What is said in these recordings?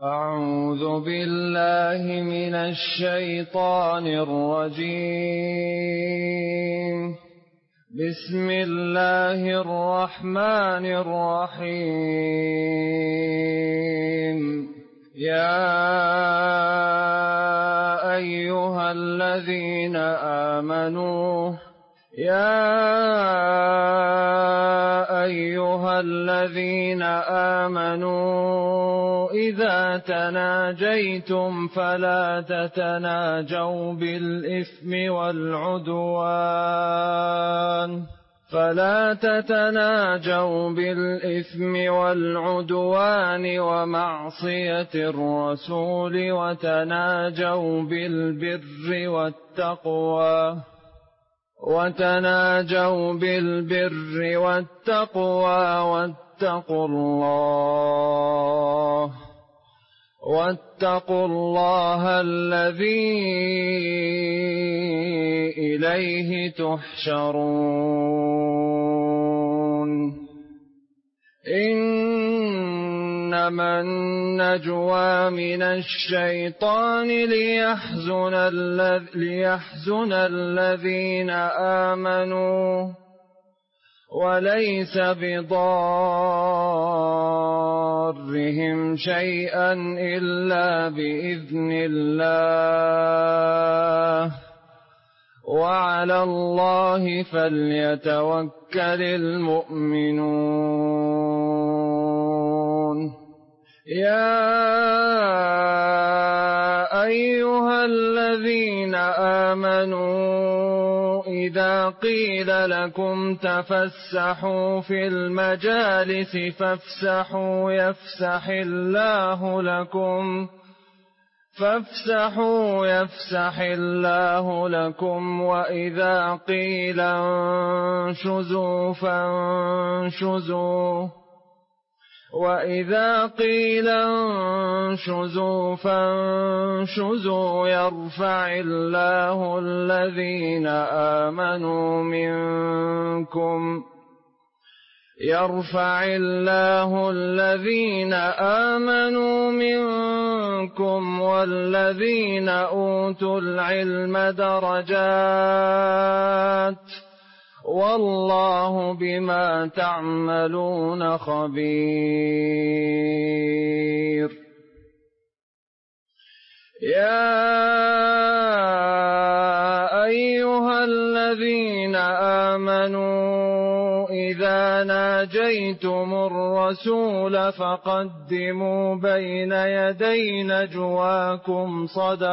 أعوذ بالله من الشيطان الرجيم. بسم الله الرحمن الرحيم. يا أيها الذين آمنوا إذا تناجيتم فلا تتناجوا بالإثم والعدوان ومعصية الرسول، وتناجوا بالبر والتقوى واتقوا الله الذي إليه تحشرون. إنما النجوى من الشيطان ليحزن الذين آمنوا، وليس بضارهم شيئا إلا بإذن الله، وعلى الله فليتوكل المؤمنون. يا أيها الذين آمنوا إذا قيل لكم تفسحوا في المجالس فافسحوا يفسح الله لكم، وإذا قيل انشزوا فانشزوا يرفع الله الذين آمنوا منكم والذين أوتوا العلم درجات، والله بما تعملون خبير. يا أيها الذين آمنوا إذا ناجيتم الرسول فقدموا بين يدي نجواكم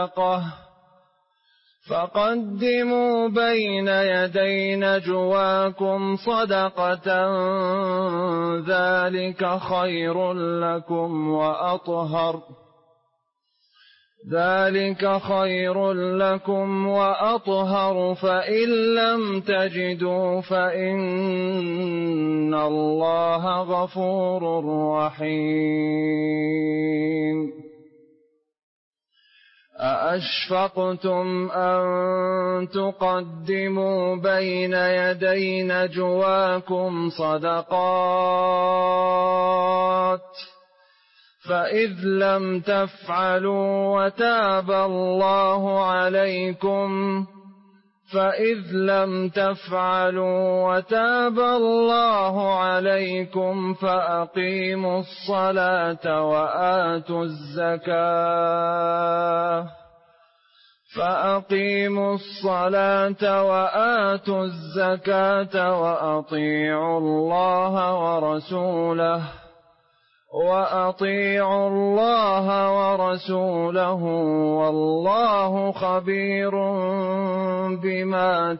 صدقة ذلك خير لكم وأطهر، فإن لم تجدوا فإن الله غفور رحيم. أأشفقتم أن تقدموا بين يدي نجواكم صدقات، فإذ لم تفعلوا وتاب الله عليكم فأقيموا الصلاة وآتوا الزكاة وأطيعوا الله ورسوله، والله خبير بما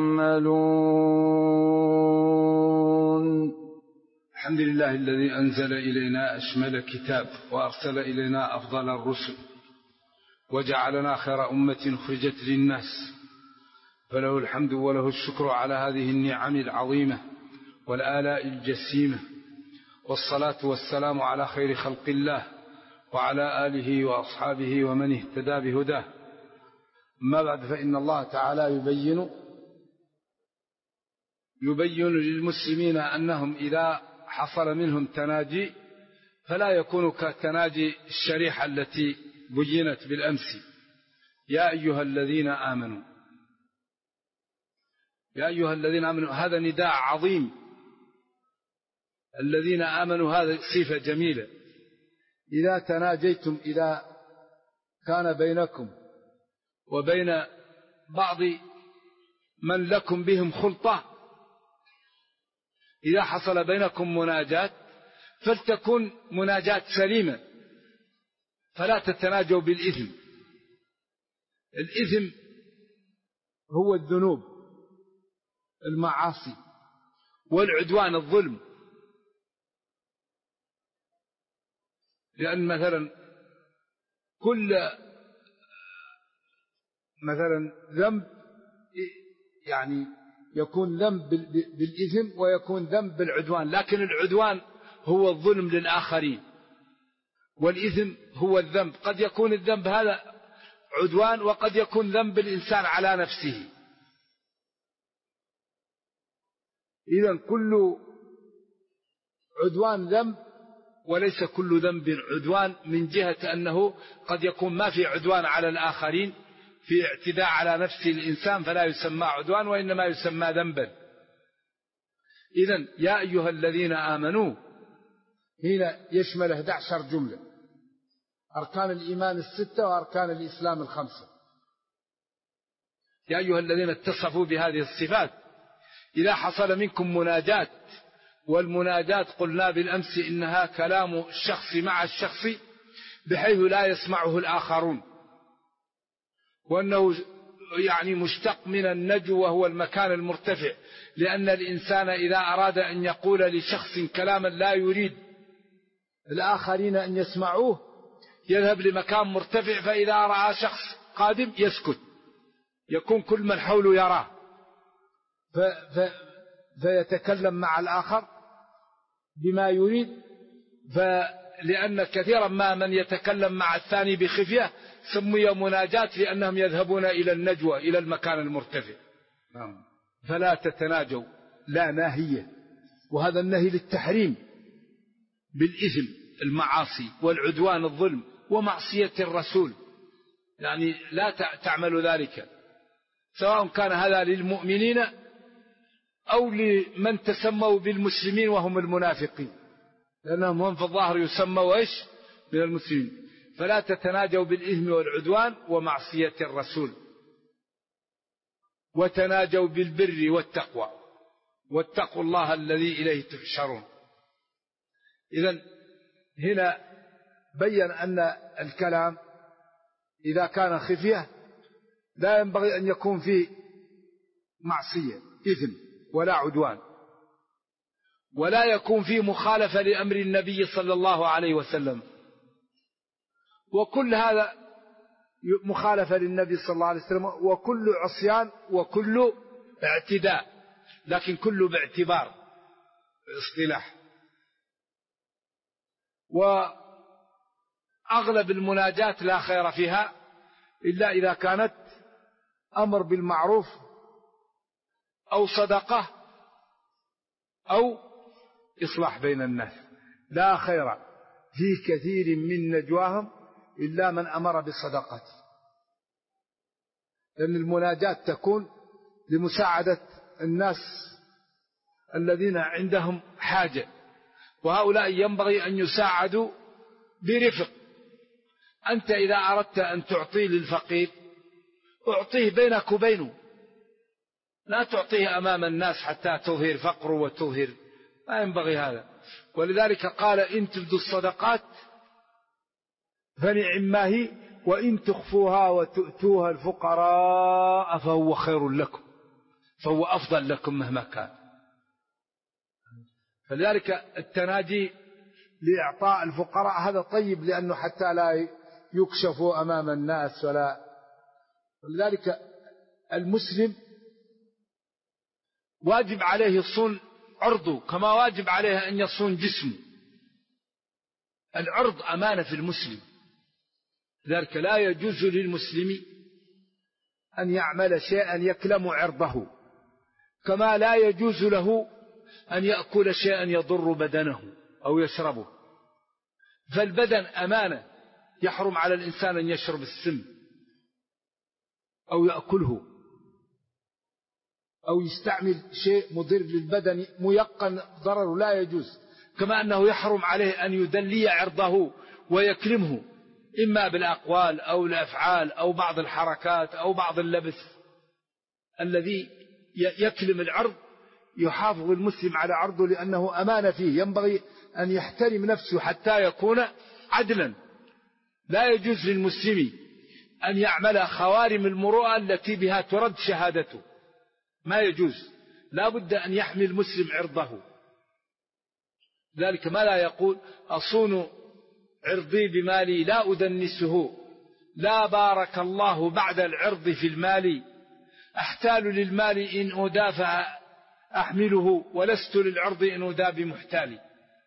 تعملون. الحمد لله الذي أنزل إلينا أشمل كتاب، وأرسل إلينا أفضل الرسل، وجعلنا خير أمة أخرجت للناس، فله الحمد وله الشكر على هذه النعم العظيمة والآلاء الجسيمة، والصلاة والسلام على خير خلق الله وعلى آله وأصحابه ومن اهتدى بهداه. أما بعد، فإن الله تعالى يبين للمسلمين أنهم إذا حصل منهم تناجي فلا يكون كتناجي الشريحة التي بينت بالأمس. يا أيها الذين آمنوا، يا أيها الذين آمنوا، هذا نداء عظيم. الذين آمنوا هذا صفة جميلة. إذا تناجيتم، إذا كان بينكم وبين بعض من لكم بهم خلطة، إذا حصل بينكم مناجاة فلتكن مناجاة سليمة، فلا تتناجوا بالإثم. الإثم هو الذنوب، المعاصي، والعدوان، الظلم. لأن مثلا كل مثلا ذنب يعني يكون ذنب بالإثم ويكون ذنب بالعدوان، لكن العدوان هو الظلم للآخرين، والإثم هو الذنب. قد يكون الذنب هذا عدوان، وقد يكون ذنب الإنسان على نفسه. إذن كل عدوان ذنب، وليس كل ذنب عدوان، من جهة أنه قد يكون ما في عدوان على الآخرين، في اعتداء على نفس الإنسان، فلا يسمى عدوان وإنما يسمى ذنبا. إذن يا أيها الذين آمنوا هنا يشمل 11 جملة، أركان الإيمان 6 وأركان الإسلام 5. يا أيها الذين اتصفوا بهذه الصفات. إذا حصل منكم مناجاة، والمناجاة قلنا بالأمس إنها كلام الشخص مع الشخص بحيث لا يسمعه الآخرون، وأنه يعني مشتق من النجو، وهو المكان المرتفع. لأن الإنسان إذا أراد أن يقول لشخص كلاما لا يريد الآخرين أن يسمعوه يذهب لمكان مرتفع، فإذا رأى شخص قادم يسكت، يكون كل من حوله يراه، فيتكلم مع الآخر بما يريد. لأن كثيرا ما من يتكلم مع الثاني بخفية سمي مناجاة، لأنهم يذهبون إلى النجوى، إلى المكان المرتفع. فلا تتناجوا، لا ناهية، وهذا النهي للتحريم بالإثم، المعاصي والعدوان، الظلم، ومعصية الرسول. يعني لا تعمل ذلك، سواء كان هذا للمؤمنين أو لمن تسموا بالمسلمين وهم المنافقين، لأنهم هم في الظاهر يسموا إيش؟ من المسلمين. فلا تتناجوا بالإثم والعدوان ومعصية الرسول، وتناجوا بالبر والتقوى، واتقوا الله الذي إليه تحشرون. إذن هنا بين أن الكلام إذا كان خفية لا ينبغي أن يكون فيه معصية، إثم، ولا عدوان، ولا يكون فيه مخالفة لأمر النبي صلى الله عليه وسلم. وكل هذا مخالفة للنبي صلى الله عليه وسلم، وكل عصيان، وكل اعتداء، لكن كله باعتبار اصطلاح. وأغلب المناجات لا خير فيها إلا إذا كانت أمر بالمعروف أو صدقة أو إصلاح بين الناس. لا خير في كثير من نجواهم إلا من أمر بالصدقة، لأن المناجات تكون لمساعدة الناس الذين عندهم حاجة، وهؤلاء ينبغي أن يساعدوا برفق. أنت إذا أردت أن تعطي للفقير أعطيه بينك وبينه، لا تعطيه أمام الناس حتى تظهر فقره وتظهر، لا ينبغي هذا. ولذلك قال إن تبدوا الصدقات فنعم ما هي، وإن تخفوها وتؤتوها الفقراء فهو خير لكم، فهو أفضل لكم مهما كان. فلذلك التناجي لإعطاء الفقراء هذا طيب، لأنه حتى لا يكشفوا أمام الناس ولذلك المسلم واجب عليه يصون عرضه كما واجب عليه أن يصون جسمه. العرض أمانة في المسلم، لذلك لا يجوز للمسلم أن يعمل شيئا يكلم عرضه، كما لا يجوز له أن يأكل شيئا يضر بدنه أو يشربه. فالبدن أمانة، يحرم على الإنسان أن يشرب السم أو يأكله أو يستعمل شيء مضر للبدن ميقن ضرر، لا يجوز. كما أنه يحرم عليه أن يدلي عرضه ويكلمه، إما بالأقوال أو الأفعال أو بعض الحركات أو بعض اللبس الذي يكلم العرض. يحافظ المسلم على عرضه لأنه أمانة فيه، ينبغي أن يحترم نفسه حتى يكون عدلا. لا يجوز للمسلم أن يعمل خوارم المروءة التي بها ترد شهادته، ما يجوز. لا بد أن يحمي المسلم عرضه. ذلك ما لا يقول أصون عرضي بمالي لا أدنسه، لا بارك الله بعد العرض في المال، أحتال للمال إن أدافع أحمله، ولست للعرض إن أدى بمحتالي.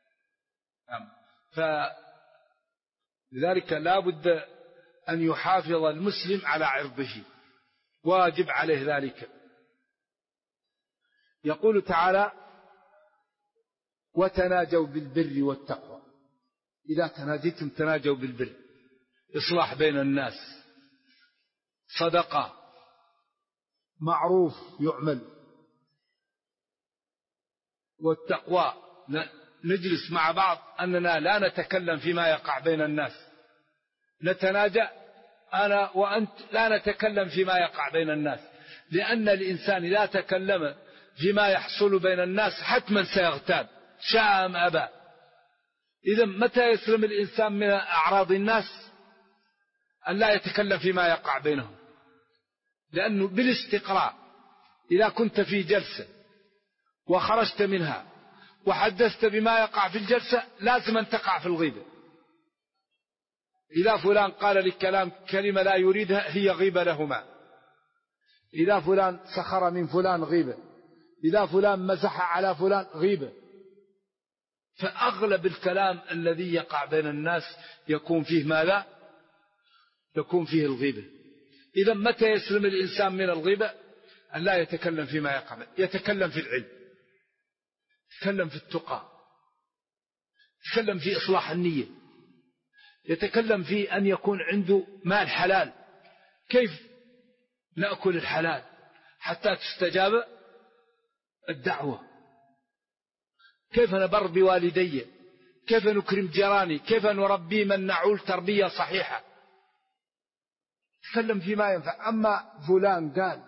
فلذلك لا بد أن يحافظ المسلم على عرضه، واجب عليه ذلك. يقول تعالى وتناجوا بالبر والتقوى. إذا تناجيتم تناجوا بالبر، إصلاح بين الناس، صدقة، معروف يعمل، والتقوى نجلس مع بعض أننا لا نتكلم فيما يقع بين الناس، نتناجى أنا وأنت، لا نتكلم فيما يقع بين الناس، لأن الإنسان إذا تكلم فيما يحصل بين الناس حتما سيغتاب شاء أم أبى. إذا متى يسلم الإنسان من أعراض الناس؟ أن لا يتكلم فيما يقع بينهم، لأنه بالاستقراء إذا كنت في جلسة وخرجت منها وحدثت بما يقع في الجلسة لازم أن تقع في الغيبة. إذا فلان قال لك كلمة لا يريدها هي غيبة لهما، إذا فلان سخر من فلان غيبة، إذا فلان مزح على فلان غيبة. فأغلب الكلام الذي يقع بين الناس يكون فيه ماذا؟ يكون فيه الغيبة. إذا متى يسلم الإنسان من الغيبة؟ أن لا يتكلم فيما يقع، يتكلم في العلم، يتكلم في التقى، يتكلم في إصلاح النية، يتكلم في أن يكون عنده مال حلال، كيف نأكل الحلال حتى تستجاب الدعوة، كيف نبر بوالدي، كيف نكرم جيراني، كيف نربي من نعول تربية صحيحة. تكلم فيما ينفع. أما فلان قال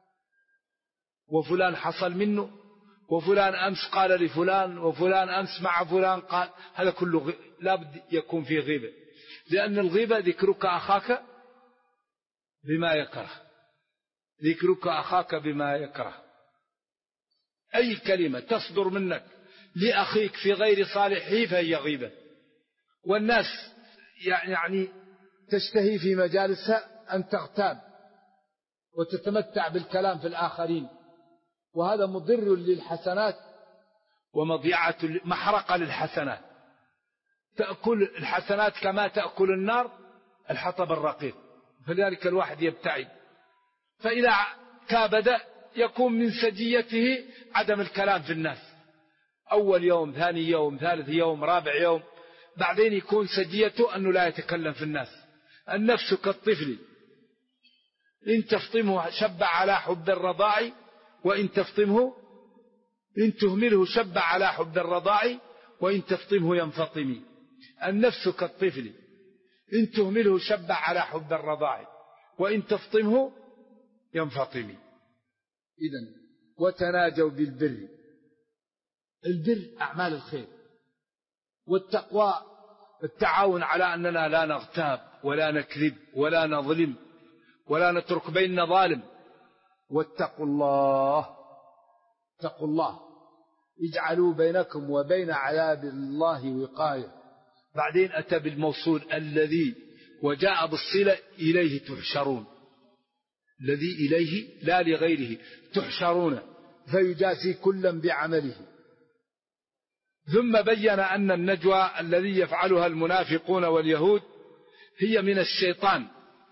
وفلان حصل منه وفلان أمس قال لفلان وفلان أمس مع فلان قال، هذا كله لا بد يكون فيه غيبة، لأن الغيبة ذكرك أخاك بما يكره، ذكرك أخاك بما يكره. أي كلمة تصدر منك لأخيك في غير صالحه فهي غيبة. والناس يعني تشتهي في مجالسها أن تغتاب وتتمتع بالكلام في الآخرين، وهذا مضر للحسنات ومضيعة محرقة للحسنات. تأكل الحسنات كما تأكل النار الحطب الرقيق، فلذلك الواحد يبتعد. فإذا كابد يكون من سجيته عدم الكلام في الناس، أول يوم، ثاني يوم، ثالث يوم، رابع يوم، بعدين يكون سجيته أنه لا يتكلم في الناس. النفس كالطفل إن تفطمه شب على حب الرضاع، وإن تفطمه إن تهمله شب على حب الرضاع، وإن تفطمه ينفطم. النفس كالطفل إن تهمله شب على حب الرضاع، وإن تفطمه ينفطم. إذن وتناجوا بالبر، البر أعمال الخير، والتقوى التعاون على أننا لا نغتاب ولا نكذب ولا نظلم ولا نترك بيننا ظالم. واتقوا الله، اتقوا الله، اجعلوا بينكم وبين عذاب الله وقاية. بعدين أتى بالموصول الذي وجاء بالصلة إليه تحشرون، الذي إليه لا لغيره تحشرون، فيجازي كلا بعمله. ثم بين أن النجوى الذي يفعلها المنافقون واليهود هي من الشيطان،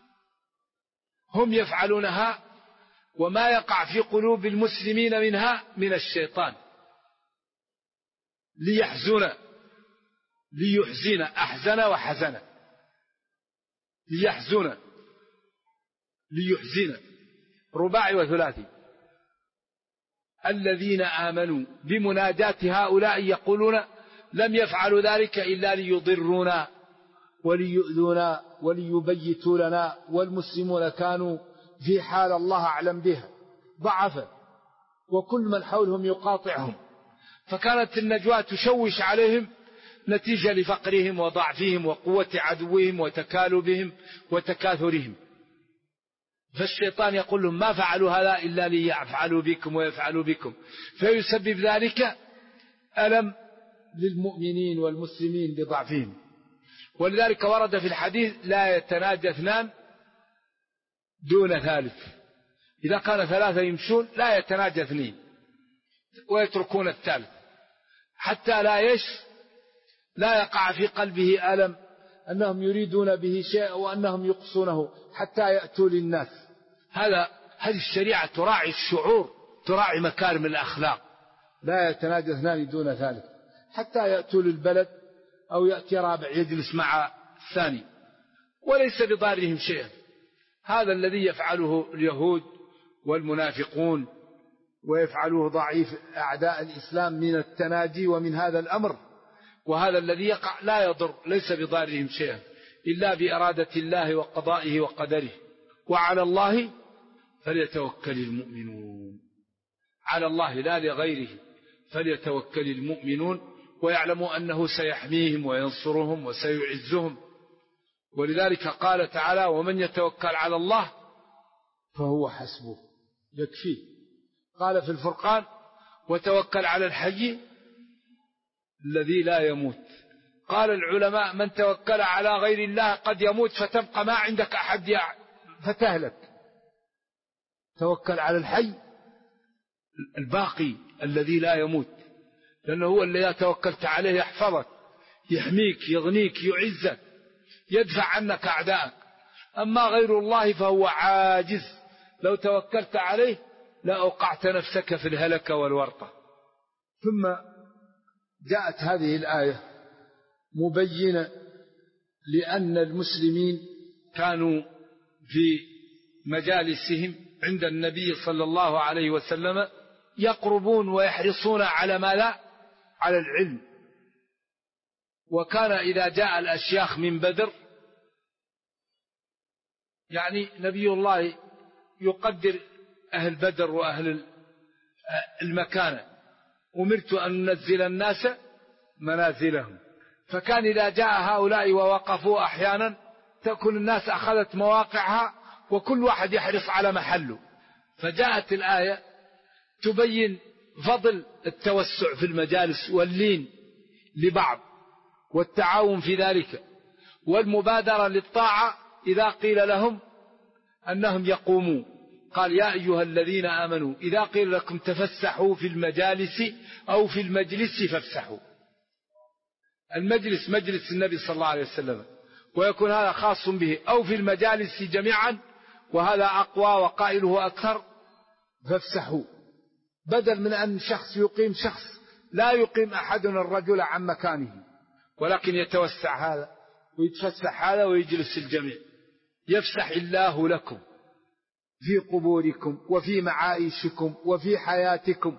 هم يفعلونها، وما يقع في قلوب المسلمين منها من الشيطان، ليحزن ليحزن، أحزن وحزن، ليحزن، ليحزن، رباعي وثلاثي. الذين آمنوا بمناجاة هؤلاء يقولون لم يفعلوا ذلك إلا ليضرونا وليؤذونا وليبيتوا لنا، والمسلمون كانوا في حال الله أعلم بها ضعفا، وكل من حولهم يقاطعهم، فكانت النجوى تشوش عليهم نتيجة لفقرهم وضعفهم وقوة عدوهم وتكالبهم وتكاثرهم. فالشيطان يقول لهم ما فعلوا هذا إلا ليفعلوا بكم ويفعلوا بكم، فيسبب ذلك ألم للمؤمنين والمسلمين لضعفهم. ولذلك ورد في الحديث لا يتناجى اثنان دون ثالث، إذا كان ثلاثة يمشون لا يتناجى اثنين ويتركون الثالث، حتى لا يقع في قلبه ألم أنهم يريدون به شيء وأنهم يقصونه حتى يأتوا للناس. هذه الشريعة تراعي الشعور، تراعي مكارم الأخلاق. لا يتناجى اثنان دون ثالث حتى يأتوا للبلد أو يأتي رابع يجلس مع الثاني وليس بضارهم شيئا. هذا الذي يفعله اليهود والمنافقون ويفعله ضعيف أعداء الإسلام من التناجي ومن هذا الأمر، وهذا الذي يقع لا يضر، ليس بضارهم شيئا إلا بإرادة الله وقضائه وقدره. وعلى الله فليتوكل المؤمنون، على الله لا لغيره فليتوكل المؤمنون، ويعلموا أنه سيحميهم وينصرهم وسيعزهم. ولذلك قال تعالى ومن يتوكل على الله فهو حسبه، يكفيه. قال في الفرقان وتوكل على الحي الذي لا يموت. قال العلماء من توكل على غير الله قد يموت فتبقى ما عندك أحد فتهلك. توكل على الحي الباقي الذي لا يموت، لأنه هو الذي توكلت عليه يحفظك، يحميك، يغنيك، يعزك، يدفع عنك أعداءك. أما غير الله فهو عاجز، لو توكلت عليه لأوقعت نفسك في الهلكة والورطة. ثم جاءت هذه الآية مبينة لأن المسلمين كانوا في مجالسهم عند النبي صلى الله عليه وسلم يقربون ويحرصون على ما لا على العلم. وكان إذا جاء الأشياخ من بدر يعني نبي الله يقدر أهل بدر وأهل المكانة، أمرت أن ننزل الناس منازلهم، فكان إذا جاء هؤلاء ووقفوا أحيانا تكون الناس أخذت مواقعها وكل واحد يحرص على محله. فجاءت الآية تبين فضل التوسع في المجالس واللين لبعض والتعاون في ذلك والمبادرة للطاعة إذا قيل لهم أنهم يقوموا. قال يا أيها الذين آمنوا إذا قيل لكم تفسحوا في المجالس أو في المجلس فافسحوا. المجلس مجلس النبي صلى الله عليه وسلم، ويكون هذا خاص به، أو في المجالس جميعا، وهذا أقوى وقائله أكثر، فافسحوا، بدل من أن شخص يقيم شخص، لا يقيم أحد الرجل عن مكانه، ولكن يتوسع هذا ويتفسح هذا ويجلس الجميع. يفسح الله لكم في قبوركم وفي معايشكم وفي حياتكم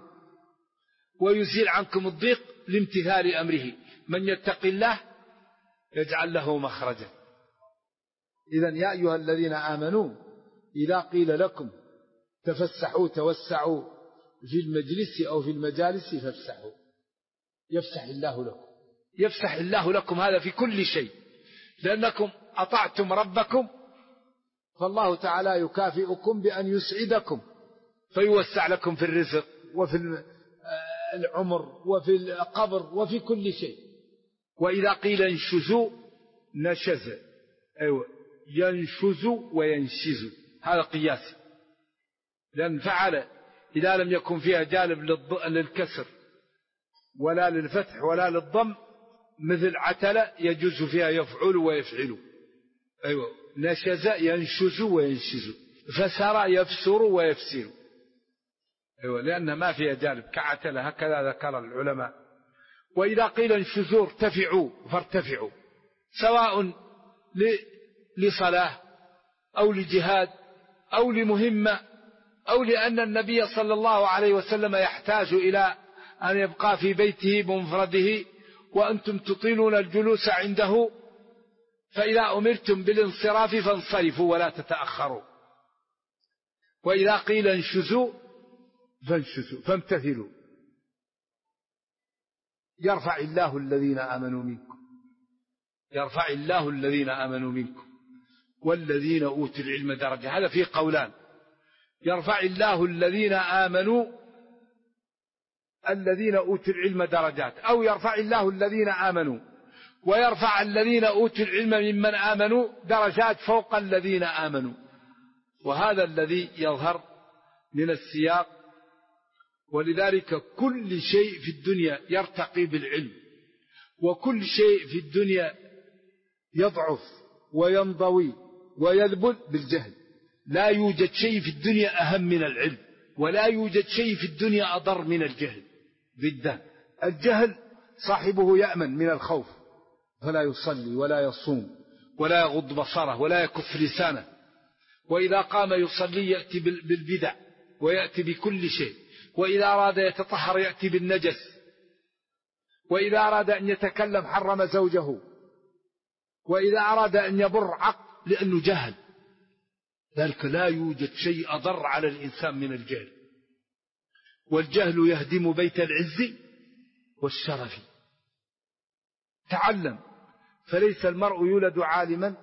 ويزيل عنكم الضيق لامتثال أمره. من يتق الله يجعل له مخرجا. إذن يا أيها الذين آمنوا إذا قيل لكم تفسحوا توسعوا في المجلس أو في المجالس فافسحوا يفسح الله لكم. يفسح الله لكم هذا في كل شيء، لأنكم أطعتم ربكم، فالله تعالى يكافئكم بأن يسعدكم فيوسع لكم في الرزق وفي العمر وفي القبر وفي كل شيء. وإذا قيل انشزوا نشز، أيوة ينشز وينشز، هذا قياس، لأن فعل إذا لم يكن فيها جانب للكسر ولا للفتح ولا للضم مثل عتل يجوز فيها يفعل ويفعل. أيوة نشز ينشز وينشز، فسر يفسر ويفسر. أيوة لأن ما فيها جانب كعتل، هكذا ذكر العلماء. وإذا قيل انشزوا ارتفعوا فارتفعوا، سواء لصلاة أو لجهاد أو لمهمة أو لأن النبي صلى الله عليه وسلم يحتاج إلى أن يبقى في بيته بمفرده وأنتم تطيلون الجلوس عنده، فإذا أمرتم بالانصراف فانصرفوا ولا تتأخروا، وإذا قيل انشزوا فانشزوا فامتثلوا. يرفع الله الذين آمنوا منكم، يرفع الله الذين آمنوا منكم والذين أوتوا العلم درجة. هذا فيه قولان، يرفع الله الذين آمنوا الذين أوتوا العلم درجات، أو يرفع الله الذين آمنوا ويرفع الذين أوتوا العلم ممن آمنوا درجات فوق الذين آمنوا. وهذا الذي يظهر من السياق. ولذلك كل شيء في الدنيا يرتقي بالعلم، وكل شيء في الدنيا يضعف وينضوي ويذبل بالجهل. لا يوجد شيء في الدنيا أهم من العلم، ولا يوجد شيء في الدنيا أضر من الجهل ضده. الجهل صاحبه يأمن من الخوف فلا يصلي ولا يصوم ولا يغض بصره ولا يكف لسانه، وإذا قام يصلي يأتي بالبدع ويأتي بكل شيء، وإذا أراد يتطهر يأتي بالنجس، وإذا أراد أن يتكلم حرم زوجه، وإذا أراد أن يبر عقل لأنه جهل. ذلك لا يوجد شيء أضر على الإنسان من الجهل، والجهل يهدم بيت العز والشرف. تعلم، فليس المرء يولد عالما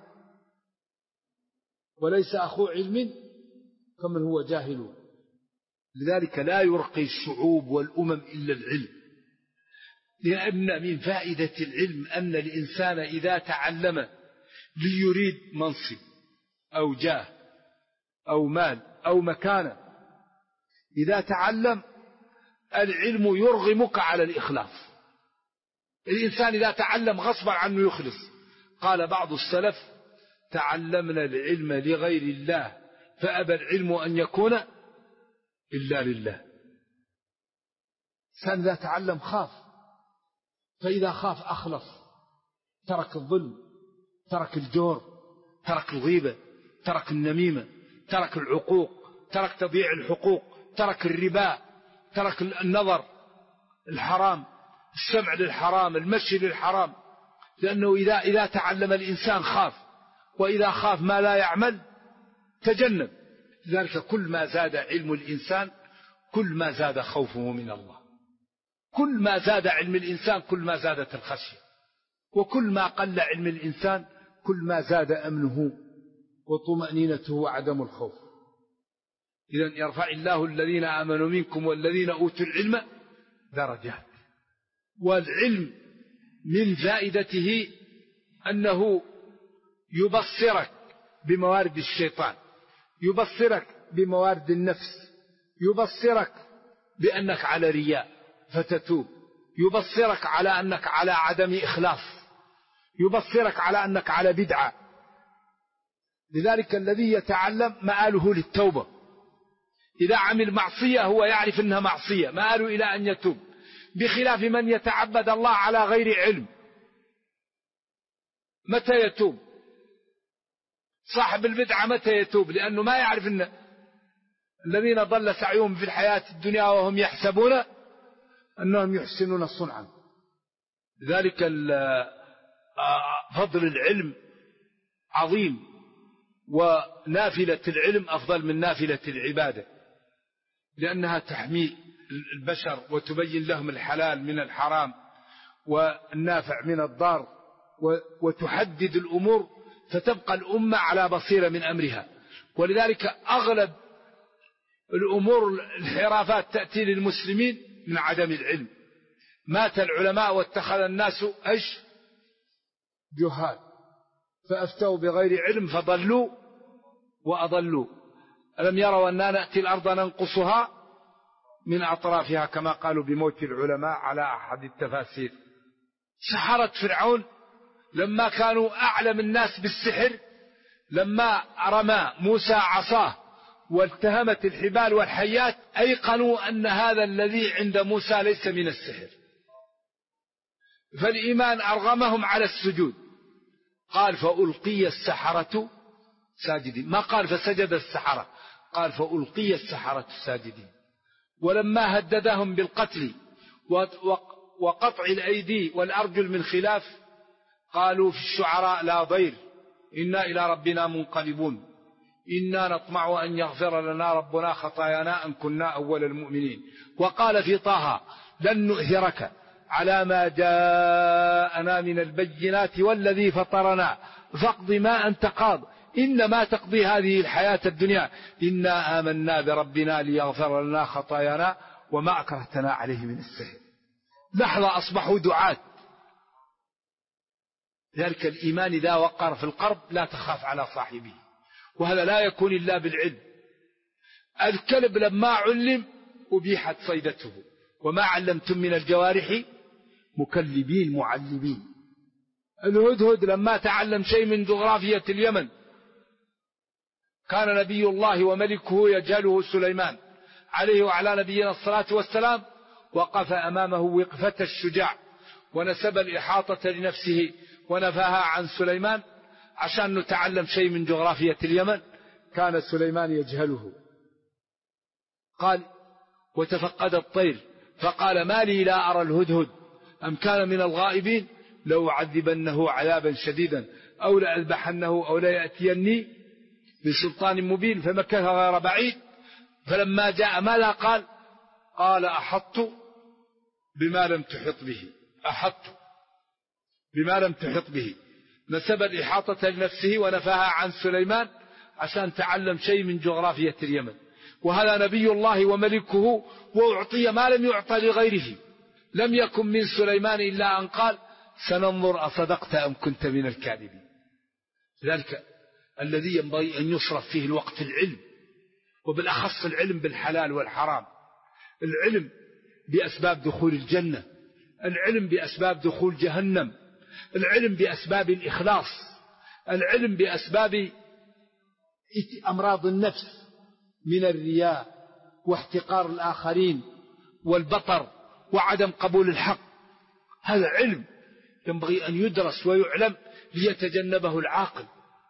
وليس أخو علم كمن هو جاهل. لذلك لا يرقي الشعوب والأمم إلا العلم، لأن من فائدة العلم أن الإنسان إذا تعلم ليريد منصب أو جاه أو مال أو مكانة، إذا تعلم العلم يرغمك على الإخلاص. الإنسان إذا تعلم غصبا عنه يخلص. قال بعض السلف: تعلمنا العلم لغير الله فأبى العلم أن يكون إلا لله. الإنسان إذا تعلم خاف، فإذا خاف أخلص، ترك الظلم، ترك الجور، ترك الغيبة، ترك النميمة، ترك العقوق، ترك تضييع الحقوق، ترك الربا، ترك النظر الحرام، السمع للحرام، المشي للحرام. لأنه إذا تعلم الإنسان خاف، وإذا خاف ما لا يعمل تجنب. لذلك كل ما زاد علم الإنسان كل ما زاد خوفه من الله، كل ما زاد علم الإنسان كل ما زادت الخشية، وكل ما قل علم الإنسان كل ما زاد أمنه وطمأنينته وعدم الخوف. إذن يرفع الله الذين آمنوا منكم والذين أوتوا العلم درجات. والعلم من فائدته أنه يبصرك بموارد الشيطان، يبصرك بموارد النفس، يبصرك بأنك على رياء فتتوب، يبصرك على أنك على عدم إخلاص، يبصرك على أنك على بدعة. لذلك الذي يتعلم مآله للتوبة. إذا عمل معصية هو يعرف أنها معصية، مآله إلى أن يتوب، بخلاف من يتعبد الله على غير علم. متى يتوب؟ صاحب البدعة متى يتوب؟ لأنه ما يعرف أن الذين ضل سعيهم في الحياة الدنيا وهم يحسبون أنهم يحسنون صنعا. لذلك فضل العلم عظيم، ونافلة العلم أفضل من نافلة العبادة، لأنها تحمي البشر وتبين لهم الحلال من الحرام والنافع من الضار، وتحدد الأمور فتبقى الأمة على بصيرة من أمرها. ولذلك أغلب الأمور الانحرافات تأتي للمسلمين من عدم العلم. مات العلماء واتخذ الناس جهال فأفتوا بغير علم فضلوا وأضلوا. ألم يروا أننا نأتي الأرض ننقصها من أطرافها كما قالوا بموت العلماء على أحد التفاسير. سحرة فرعون لما كانوا أعلم الناس بالسحر، لما رمى موسى عصاه والتهمت الحبال والحيات، أيقنوا أن هذا الذي عند موسى ليس من السحر، فالإيمان أرغمهم على السجود. قال فألقي السحرة ساجدين، ما قال فسجد السحرة، قال فألقي السحرة ساجدين. ولما هددهم بالقتل وقطع الأيدي والأرجل من خلاف قالوا في الشعراء لا ضير إنا إلى ربنا منقلبون إنا نطمع أن يغفر لنا ربنا خطايانا أن كنا أول المؤمنين. وقال في طه لن نؤثرك على ما جاءنا من البينات والذي فطرنا فاقض ما أنت قاض إنما تقضي هذه الحياة الدنيا إنا آمنا بربنا ليغفر لنا خطايانا وما أكرهتنا عليه من السحر. لحظة أصبحوا دعاة. ذلك الإيمان إذا وقر في القرب لا تخاف على صاحبه، وهذا لا يكون إلا بالعلم. الكلب لما علم أبيحت صيدته وما علمتم من الجوارح مكلبين معلمين. الهدهد لما تعلم شيء من جغرافية اليمن كان نبي الله وملكه يجهله سليمان عليه وعلى نبينا الصلاة والسلام، وقف أمامه وقفة الشجاع ونسب الإحاطة لنفسه ونفاها عن سليمان عشان نتعلم شيء من جغرافية اليمن. كان سليمان يجهله. قال وتفقد الطير فقال ما لي لا أرى الهدهد أم كان من الغائبين لو عذبنه عذابا شديدا أو لأذبحنه أو ليأتيني بسلطان مبين. فمكث غير بعيد فلما جاء ماذا قال؟ قال أحطت بما لم تحط به. أحطت بما لم تحط به، نسب الإحاطة لنفسه ونفاها عن سليمان عشان تعلم شيء من جغرافية اليمن. وهذا نبي الله وملكه وأعطي ما لم يعطى لغيره. لم يكن من سليمان إلا أن قال سننظر أصدقت أم كنت من الكاذبين. ذلك الذي ينبغي أن يصرف فيه الوقت العلم، وبالأخص العلم بالحلال والحرام، العلم بأسباب دخول الجنة، العلم بأسباب دخول جهنم، العلم بأسباب الإخلاص، العلم بأسباب أمراض النفس من الرياء واحتقار الآخرين والبطر وعدم قبول الحق. هذا علم ينبغي أن يدرس ويعلم ليتجنبه العاقل.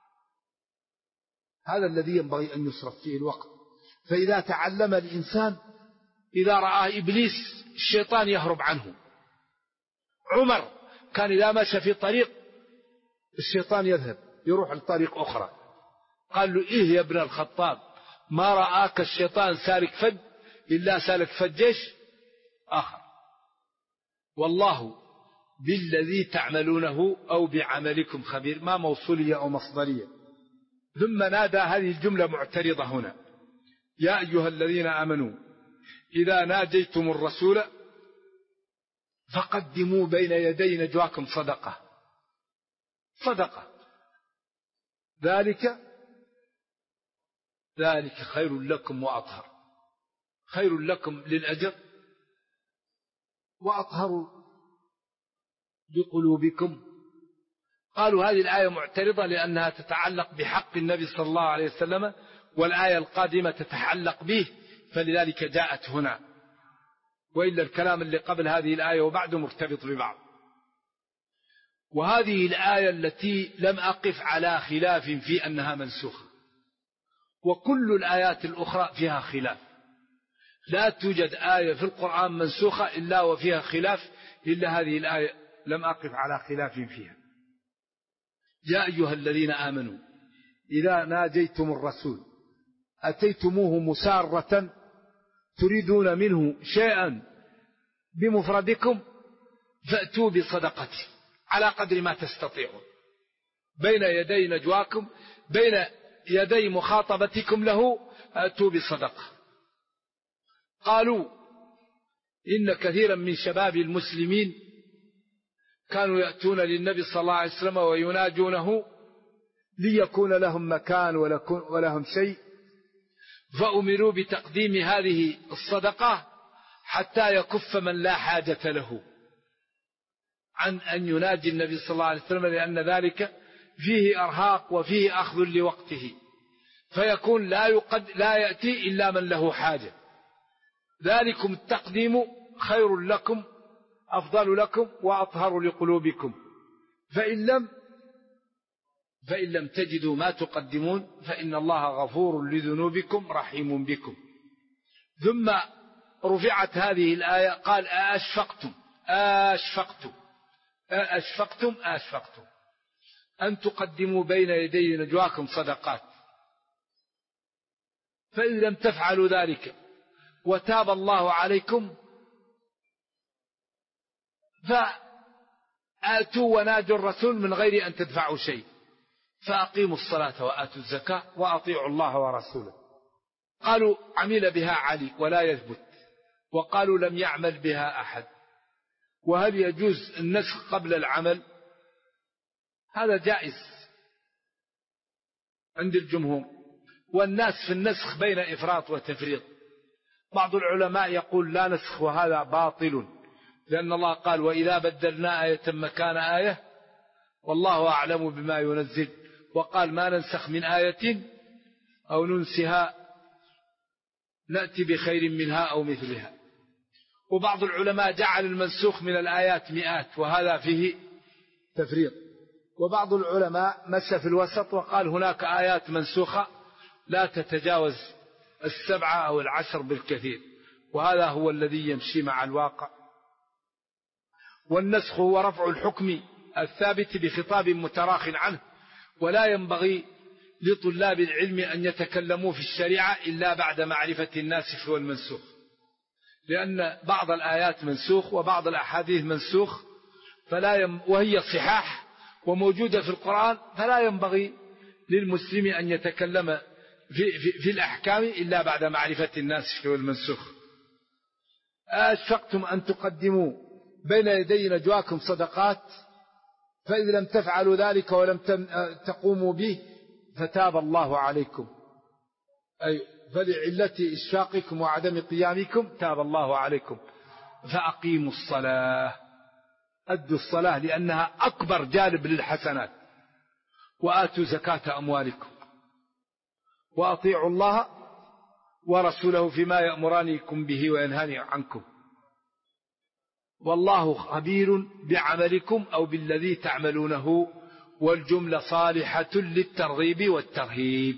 هذا الذي ينبغي أن يصرف فيه الوقت. فإذا تعلم الإنسان إذا رأى إبليس الشيطان يهرب عنه. عمر كان إذا مشى في طريق الشيطان يذهب يروح لطريق أخرى. قال له إيه يا ابن الخطاب ما رآك الشيطان سالك فج إلا سالك فجيش آخر. والله بالذي تعملونه أو بعملكم خبير، ما موصولية أو مصدرية. ثم نادى هذه الجملة معترضة هنا يا أيها الذين آمنوا إذا ناجيتم الرسول فقدموا بين يدي نجواكم صدقة. صدقة ذلك خير لكم وأطهر، خير لكم للأجر وأطهر لقلوبكم. قالوا هذه الآية معترضة لأنها تتعلق بحق النبي صلى الله عليه وسلم، والآية القادمة تتعلق به، فلذلك جاءت هنا، وإلا الكلام اللي قبل هذه الآية وبعده مرتبط ببعض. وهذه الآية التي لم أقف على خلاف في أنها منسوخة، وكل الآيات الأخرى فيها خلاف. لا توجد آية في القرآن منسوخة إلا وفيها خلاف، إلا هذه الآية لم أقف على خلاف فيها. يا أيها الذين آمنوا إذا ناجيتم الرسول أتيتموه مسارة تريدون منه شيئا بمفردكم فأتوا بصدقته على قدر ما تستطيعون بين يدي نجواكم، بين يدي مخاطبتكم له أتوا بصدقة. قالوا إن كثيرا من شباب المسلمين كانوا يأتون للنبي صلى الله عليه وسلم ويناجونه ليكون لهم مكان ولهم شيء، فأمروا بتقديم هذه الصدقة حتى يكف من لا حاجة له عن أن يناجي النبي صلى الله عليه وسلم، لأن ذلك فيه أرهاق وفيه أخذ لوقته، فيكون لا يأتي إلا من له حاجة. ذلكم التقديم خير لكم أفضل لكم وأطهر لقلوبكم. فإن لم تجدوا ما تقدمون فإن الله غفور لذنوبكم رحيم بكم. ثم رفعت هذه الآية قال أشفقتم أن تقدموا بين يدي نجواكم صدقات، فإن لم تفعلوا ذلك وتاب الله عليكم فآتوا وناجوا الرسول من غير أن تدفعوا شيء، فأقيموا الصلاة وآتوا الزكاة وأطيعوا الله ورسوله. قالوا عمل بها علي ولا يثبت، وقالوا لم يعمل بها أحد. وهل يجوز النسخ قبل العمل؟ هذا جائز عند الجمهور، والناس في النسخ بين إفراط وتفريط. بعض العلماء يقول لا نسخ، وهذا باطل، لأن الله قال وإذا بدلنا آية مكان آية والله أعلم بما ينزل، وقال ما ننسخ من آية أو ننسها نأتي بخير منها أو مثلها. وبعض العلماء جعل المنسوخ من الآيات مئات، وهذا فيه تفريط. وبعض العلماء مشى في الوسط وقال هناك آيات منسوخة لا تتجاوز 7 أو 10 بالكثير، وهذا هو الذي يمشي مع الواقع. والنسخ هو رفع الحكم الثابت بخطاب متراخ عنه، ولا ينبغي لطلاب العلم أن يتكلموا في الشريعة إلا بعد معرفة الناسخ والمنسوخ، لأن بعض الآيات منسوخ وبعض الأحاديث منسوخ، وهي صحاح وموجودة في القرآن، فلا ينبغي للمسلم أن يتكلم في الأحكام إلا بعد معرفة الناسخ والمنسوخ. أشفقتم أن تقدموا بين يدي نجواكم صدقات، فإذا لم تفعلوا ذلك ولم تقوموا به فتاب الله عليكم، أي فلعلة إشفاقكم وعدم قيامكم تاب الله عليكم. فأقيموا الصلاة، أدوا الصلاة لأنها أكبر جالب للحسنات، وآتوا زكاة أموالكم، وأطيعوا الله ورسوله فيما يأمرانكم به وينهاني عنكم، والله خبير بعملكم أو بالذي تعملونه، والجملة صالحة للترغيب والترهيب.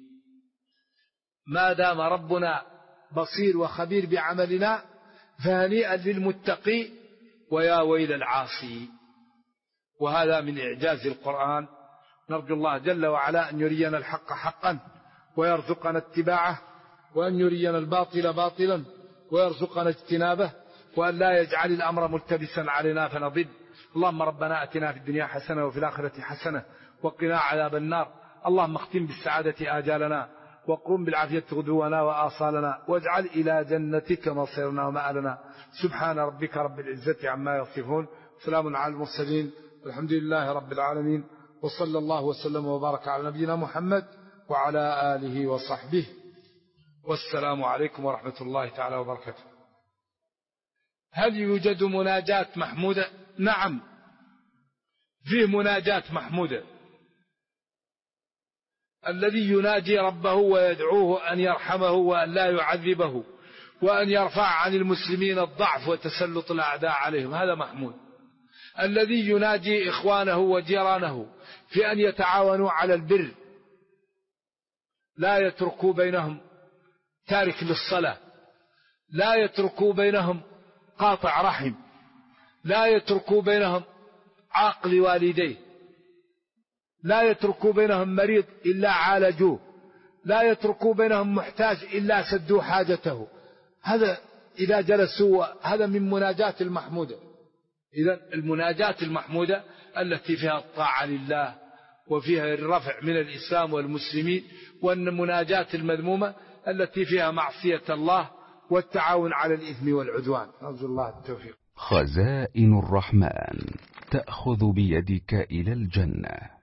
ما دام ربنا بصير وخبير بعملنا فهنيئا للمتقي ويا ويل العاصي. وهذا من إعجاز القرآن. نرجو الله جل وعلا أن يرينا الحق حقا ويرزقنا اتباعه، وأن يرينا الباطل باطلا ويرزقنا اجتنابه، وأن لا يجعل الأمر ملتبسا علينا فنضل. اللهم ربنا أتنا في الدنيا حسنة وفي الآخرة حسنة وقنا عذاب النار. اللهم اختم بالسعادة آجالنا، وقم بالعافية غدونا وآصالنا، واجعل إلى جنتك مصيرنا ومآلنا. سبحان ربك رب العزة عما يصفون، سلام على المرسلين، والحمد لله رب العالمين، وصلى الله وسلم وبارك على نبينا محمد وعلى آله وصحبه، والسلام عليكم ورحمة الله تعالى وبركاته. هل يوجد مناجاة محمودة؟ نعم، فيه مناجاة محمودة. الذي يناجي ربه ويدعوه أن يرحمه وأن لا يعذبه وأن يرفع عن المسلمين الضعف وتسلط الأعداء عليهم، هذا محمود. الذي يناجي إخوانه وجيرانه في أن يتعاونوا على البر، لا يتركوا بينهم تارك للصلاة، لا يتركوا بينهم قاطع رحم، لا يتركوا بينهم عاق لوالديه، لا يتركوا بينهم مريض إلا عالجوه، لا يتركوا بينهم محتاج إلا سدوا حاجته. هذا إذا جلسوا، هذا من مناجاة المحمودة. إذن المناجاة المحمودة التي فيها الطاعة لله وفيها الرفع من الإسلام والمسلمين، وأن المناجاة المذمومة التي فيها معصية الله والتعاون على الإثم والعدوان. نرجو الله التوفيق. خزائن الرحمن تأخذ بيدك إلى الجنة.